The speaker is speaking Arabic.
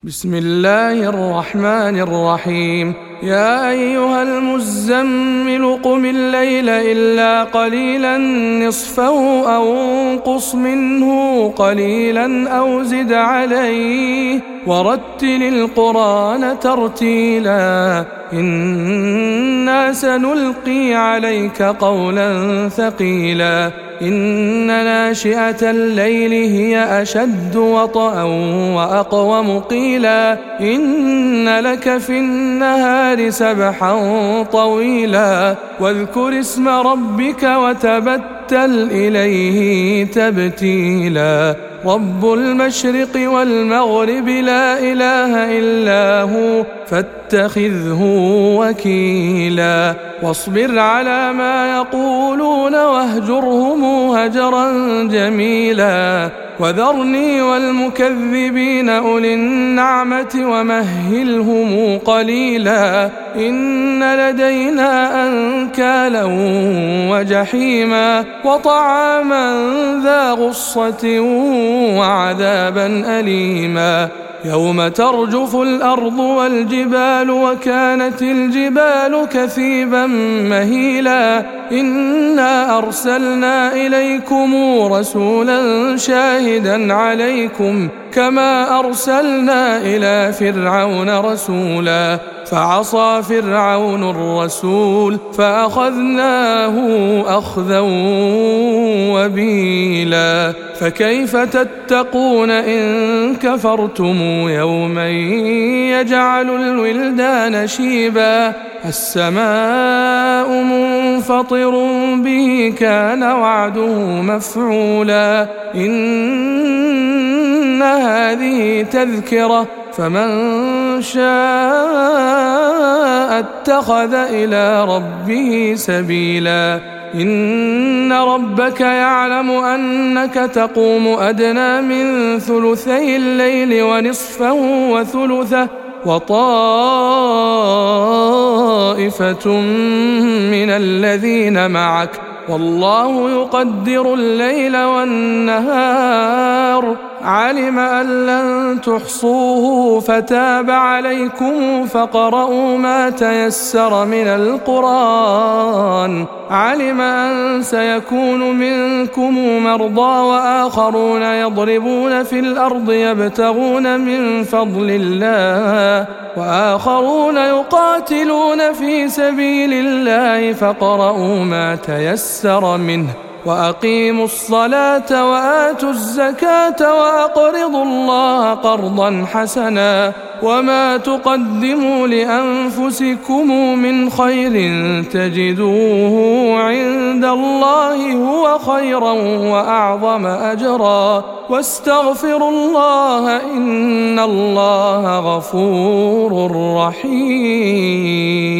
بسم الله الرحمن الرحيم. يا أيها المزمل قم الليل إلا قليلا نصفه أو انقص منه قليلا أو زد عليه ورتل القرآن ترتيلا إنا سنلقي عليك قولا ثقيلا إن ناشئة الليل هي أشد وطئا وأقوم قيلا إن لك في النهار سبحا طويلا واذكر اسم ربك وتبتل إليه تبتيلا رب المشرق والمغرب لا إله إلا هو فاتخذه وكيلا واصبر على ما يقولون واهجرهم هجرا جميلا وذرني والمكذبين أولي النعمة ومهلهم قليلا إن لدينا أنكالا وجحيما وطعاما ذا غصة وعذابا أليما يوم ترجف الأرض والجبال وكانت الجبال كثيبا مهيلا إنا أرسلنا إليكم رسولا شاهدا عليكم كما أرسلنا إلى فرعون رسولا فعصى فرعون الرسول فأخذناه أخذا وبيلا فكيف تتقون إن كفرتم يوما يجعل الولدان شيبا السماء منفطر به كان وعده مفعولا إن هذه تذكرة فمن شاء اتخذ إلى ربه سبيلا إن ربك يعلم أنك تقوم أدنى من ثلثي الليل ونصفه وثلثه وطائفة من الذين معك والله يقدر الليل والنهار علم أن لن تحصوه فتاب عليكم فقرؤوا ما تيسر من القرآن علم أن سيكون منكم مرضى وآخرون يضربون في الأرض يبتغون من فضل الله وآخرون يقاتلون في سبيل الله فقرؤوا ما تيسر منه وأقيموا الصلاة وآتوا الزكاة وأقرضوا الله قرضا حسنا وما تقدموا لأنفسكم من خير تجدوه عند الله هو خيرا وأعظم أجرا واستغفروا الله إن الله غفور رحيم.